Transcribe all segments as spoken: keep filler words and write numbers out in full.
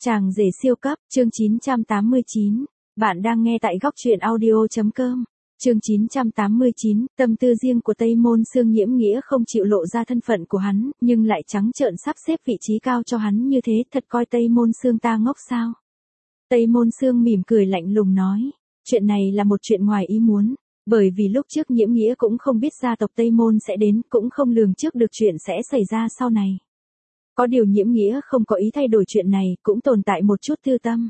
Chàng rể siêu cấp, chương chín trăm tám mươi chín. Bạn đang nghe tại góc truyện audio.com. Chương chín trăm tám mươi chín, tâm tư riêng của Tây Môn Sương. Nhiễm Nghĩa không chịu lộ ra thân phận của hắn, nhưng lại trắng trợn sắp xếp vị trí cao cho hắn như thế, thật coi Tây Môn Sương ta ngốc sao? Tây Môn Sương mỉm cười lạnh lùng nói, chuyện này là một chuyện ngoài ý muốn, bởi vì lúc trước Nhiễm Nghĩa cũng không biết gia tộc Tây Môn sẽ đến, cũng không lường trước được chuyện sẽ xảy ra sau này. Có điều Nhiễm Nghĩa không có ý thay đổi chuyện này, cũng tồn tại một chút tư tâm.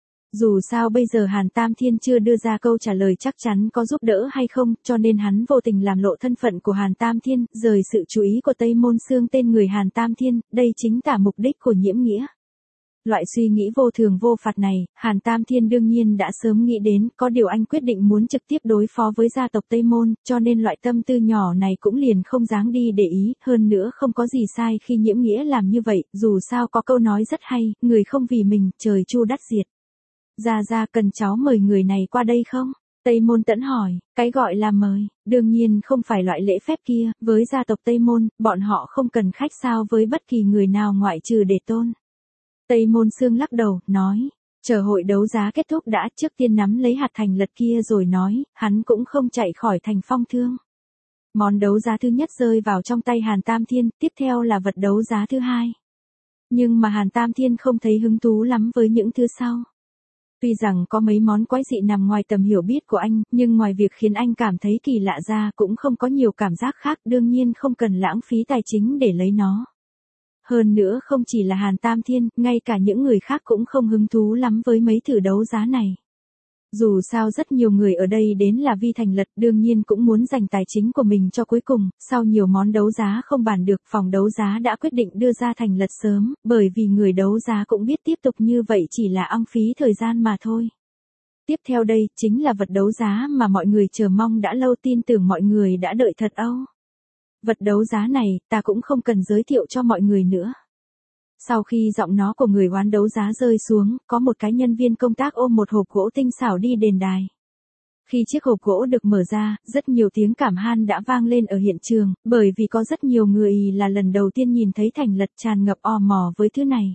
Dù sao bây giờ Hàn Tam Thiên chưa đưa ra câu trả lời chắc chắn có giúp đỡ hay không, cho nên hắn vô tình làm lộ thân phận của Hàn Tam Thiên, rời sự chú ý của Tây Môn Sương tên người Hàn Tam Thiên, đây chính là mục đích của Nhiễm Nghĩa. Loại suy nghĩ vô thường vô phạt này, Hàn Tam Thiên đương nhiên đã sớm nghĩ đến, có điều anh quyết định muốn trực tiếp đối phó với gia tộc Tây Môn, cho nên loại tâm tư nhỏ này cũng liền không dáng đi để ý, hơn nữa không có gì sai khi Nhiễm Nghĩa làm như vậy, dù sao có câu nói rất hay, người không vì mình, trời chu đất diệt. Gia Gia cần cháu mời người này qua đây không? Tây Môn Tẫn hỏi, cái gọi là mời, đương nhiên không phải loại lễ phép kia, với gia tộc Tây Môn, bọn họ không cần khách sao với bất kỳ người nào ngoại trừ Đề Tôn. Tây Môn Sương lắc đầu, nói, chờ hội đấu giá kết thúc đã, trước tiên nắm lấy hạt thành lật kia rồi nói, hắn cũng không chạy khỏi thành phong thương. Món đấu giá thứ nhất rơi vào trong tay Hàn Tam Thiên, tiếp theo là vật đấu giá thứ hai. Nhưng mà Hàn Tam Thiên không thấy hứng thú lắm với những thứ sau. Tuy rằng có mấy món quái dị nằm ngoài tầm hiểu biết của anh, nhưng ngoài việc khiến anh cảm thấy kỳ lạ ra cũng không có nhiều cảm giác khác, đương nhiên không cần lãng phí tài chính để lấy nó. Hơn nữa không chỉ là Hàn Tam Thiên, ngay cả những người khác cũng không hứng thú lắm với mấy thử đấu giá này. Dù sao rất nhiều người ở đây đến là vì thành lật, đương nhiên cũng muốn dành tài chính của mình cho cuối cùng, sau nhiều món đấu giá không bàn được, phòng đấu giá đã quyết định đưa ra thành lật sớm, bởi vì người đấu giá cũng biết tiếp tục như vậy chỉ là ăng phí thời gian mà thôi. Tiếp theo đây, chính là vật đấu giá mà mọi người chờ mong đã lâu, tin tưởng mọi người đã đợi thật âu. Vật đấu giá này, ta cũng không cần giới thiệu cho mọi người nữa. Sau khi giọng nó của người oán đấu giá rơi xuống, có một cái nhân viên công tác ôm một hộp gỗ tinh xảo đi đền đài. Khi chiếc hộp gỗ được mở ra, rất nhiều tiếng cảm han đã vang lên ở hiện trường, bởi vì có rất nhiều người là lần đầu tiên nhìn thấy thành lật, tràn ngập ò mò với thứ này.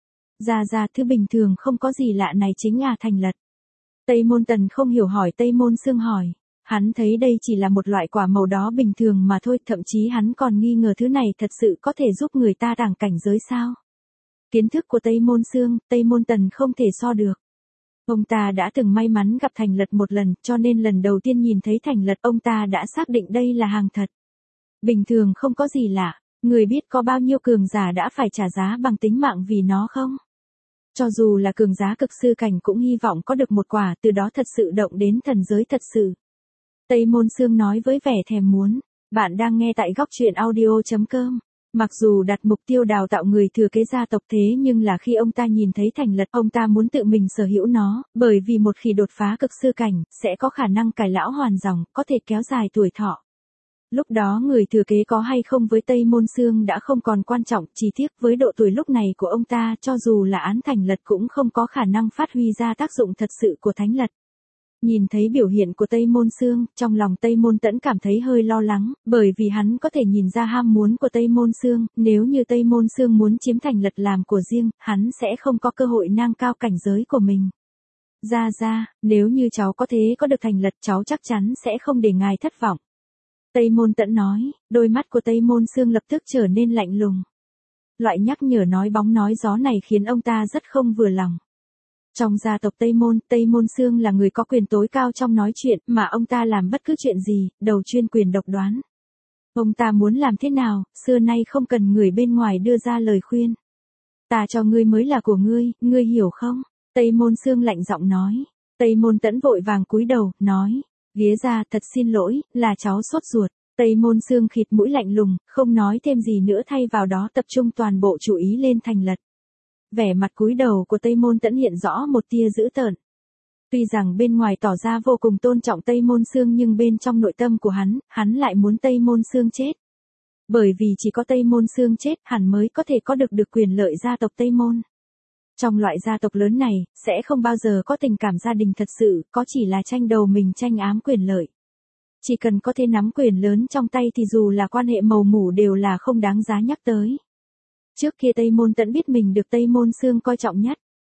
Ra ra, thứ bình thường không có gì lạ này chính là thành lật. Tây Môn Tần không hiểu hỏi Tây Môn Sương hỏi. Hắn thấy đây chỉ là một loại quả màu đó bình thường mà thôi, thậm chí hắn còn nghi ngờ thứ này thật sự có thể giúp người ta tăng cảnh giới sao. Kiến thức của Tây Môn Sương, Tây Môn Tần không thể so được. Ông ta đã từng may mắn gặp thành lật một lần, cho nên lần đầu tiên nhìn thấy thành lật ông ta đã xác định đây là hàng thật. Bình thường không có gì lạ, người biết có bao nhiêu cường giả đã phải trả giá bằng tính mạng vì nó không? Cho dù là cường giá cực sư cảnh cũng hy vọng có được một quả, từ đó thật sự động đến thần giới thật sự. Tây Môn Sương nói với vẻ thèm muốn, bạn đang nghe tại góc truyện audio.com. Mặc dù đặt mục tiêu đào tạo người thừa kế gia tộc thế nhưng là khi ông ta nhìn thấy thành lật, ông ta muốn tự mình sở hữu nó, bởi vì một khi đột phá cực sư cảnh, sẽ có khả năng cải lão hoàn dòng, có thể kéo dài tuổi thọ. Lúc đó người thừa kế có hay không với Tây Môn Sương đã không còn quan trọng, chỉ tiếc với độ tuổi lúc này của ông ta, cho dù là án thành lật cũng không có khả năng phát huy ra tác dụng thật sự của thánh lật. Nhìn thấy biểu hiện của Tây Môn Sương, trong lòng Tây Môn Tẫn cảm thấy hơi lo lắng, bởi vì hắn có thể nhìn ra ham muốn của Tây Môn Sương, nếu như Tây Môn Sương muốn chiếm thành lật làm của riêng, hắn sẽ không có cơ hội nâng cao cảnh giới của mình. Ra ra, nếu như cháu có thế có được thành lật cháu chắc chắn sẽ không để ngài thất vọng. Tây Môn Tẫn nói, đôi mắt của Tây Môn Sương lập tức trở nên lạnh lùng. Loại nhắc nhở nói bóng nói gió này khiến ông ta rất không vừa lòng. Trong gia tộc Tây Môn, Tây Môn Sương là người có quyền tối cao trong nói chuyện, mà ông ta làm bất cứ chuyện gì, đầu chuyên quyền độc đoán. Ông ta muốn làm thế nào, xưa nay không cần người bên ngoài đưa ra lời khuyên. Ta cho ngươi mới là của ngươi, ngươi hiểu không? Tây Môn Sương lạnh giọng nói. Tây Môn Tẫn vội vàng cúi đầu, nói, vía ra, thật xin lỗi, là cháu sốt ruột. Tây Môn Sương khịt mũi lạnh lùng, không nói thêm gì nữa, thay vào đó tập trung toàn bộ chú ý lên thành lật. Vẻ mặt cúi đầu của Tây Môn Tẫn hiện rõ một tia dữ tợn. Tuy rằng bên ngoài tỏ ra vô cùng tôn trọng Tây Môn Sương nhưng bên trong nội tâm của hắn, hắn lại muốn Tây Môn Sương chết. Bởi vì chỉ có Tây Môn Sương chết, hắn mới có thể có được được quyền lợi gia tộc Tây Môn. Trong loại gia tộc lớn này, sẽ không bao giờ có tình cảm gia đình thật sự, có chỉ là tranh đầu mình tranh ám quyền lợi. Chỉ cần có thể nắm quyền lớn trong tay thì dù là quan hệ màu mủ đều là không đáng giá nhắc tới. Trước kia Tây Môn Tẫn biết mình được Tây Môn Sương coi trọng nhất.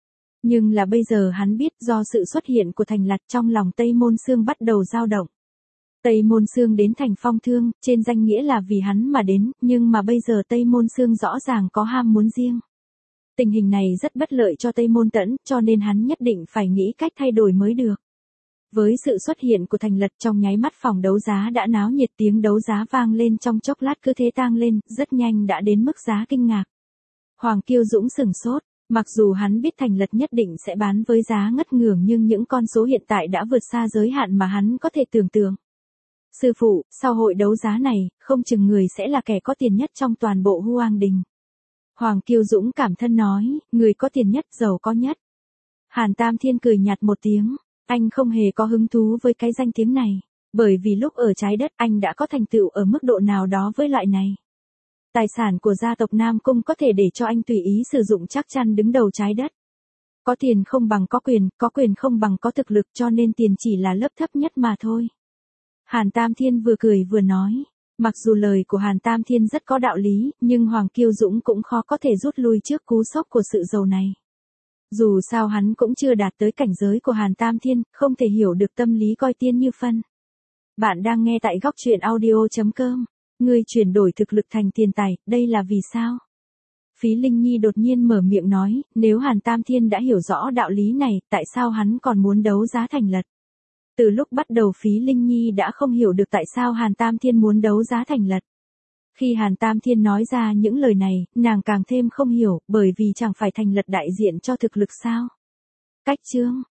Nhưng là bây giờ hắn biết do sự xuất hiện của Thành Lật trong lòng Tây Môn Xương bắt đầu dao động. Tây Môn Xương đến thành Phong Thương, trên danh nghĩa là vì hắn mà đến, nhưng mà bây giờ Tây Môn Xương rõ ràng có ham muốn riêng. Tình hình này rất bất lợi cho Tây Môn Tẫn, cho nên hắn nhất định phải nghĩ cách thay đổi mới được. Với sự xuất hiện của Thành Lật trong nháy mắt phòng đấu giá đã náo nhiệt, tiếng đấu giá vang lên trong chốc lát cứ thế tang lên, rất nhanh đã đến mức giá kinh ngạc. Hoàng Kiêu Dũng sửng sốt, mặc dù hắn biết Thành Lật nhất định sẽ bán với giá ngất ngưởng nhưng những con số hiện tại đã vượt xa giới hạn mà hắn có thể tưởng tượng. Sư phụ, sau hội đấu giá này, không chừng người sẽ là kẻ có tiền nhất trong toàn bộ Hoang Đình. Hoàng Kiêu Dũng cảm thân nói, người có tiền nhất, giàu có nhất. Hàn Tam Thiên cười nhạt một tiếng, anh không hề có hứng thú với cái danh tiếng này, bởi vì lúc ở trái đất anh đã có thành tựu ở mức độ nào đó với loại này. Tài sản của gia tộc Nam Cung có thể để cho anh tùy ý sử dụng, chắc chắn đứng đầu trái đất. Có tiền không bằng có quyền, có quyền không bằng có thực lực, cho nên tiền chỉ là lớp thấp nhất mà thôi. Hàn Tam Thiên vừa cười vừa nói, mặc dù lời của Hàn Tam Thiên rất có đạo lý, nhưng Hoàng Kiêu Dũng cũng khó có thể rút lui trước cú sốc của sự giàu này. Dù sao hắn cũng chưa đạt tới cảnh giới của Hàn Tam Thiên, không thể hiểu được tâm lý coi tiên như phân. Bạn đang nghe tại góc truyện audio chấm com. Ngươi chuyển đổi thực lực thành tiền tài, đây là vì sao? Phí Linh Nhi đột nhiên mở miệng nói, nếu Hàn Tam Thiên đã hiểu rõ đạo lý này, tại sao hắn còn muốn đấu giá Thành Lật? Từ lúc bắt đầu Phí Linh Nhi đã không hiểu được tại sao Hàn Tam Thiên muốn đấu giá Thành Lật. Khi Hàn Tam Thiên nói ra những lời này, nàng càng thêm không hiểu, bởi vì chẳng phải Thành Lật đại diện cho thực lực sao? Cách chương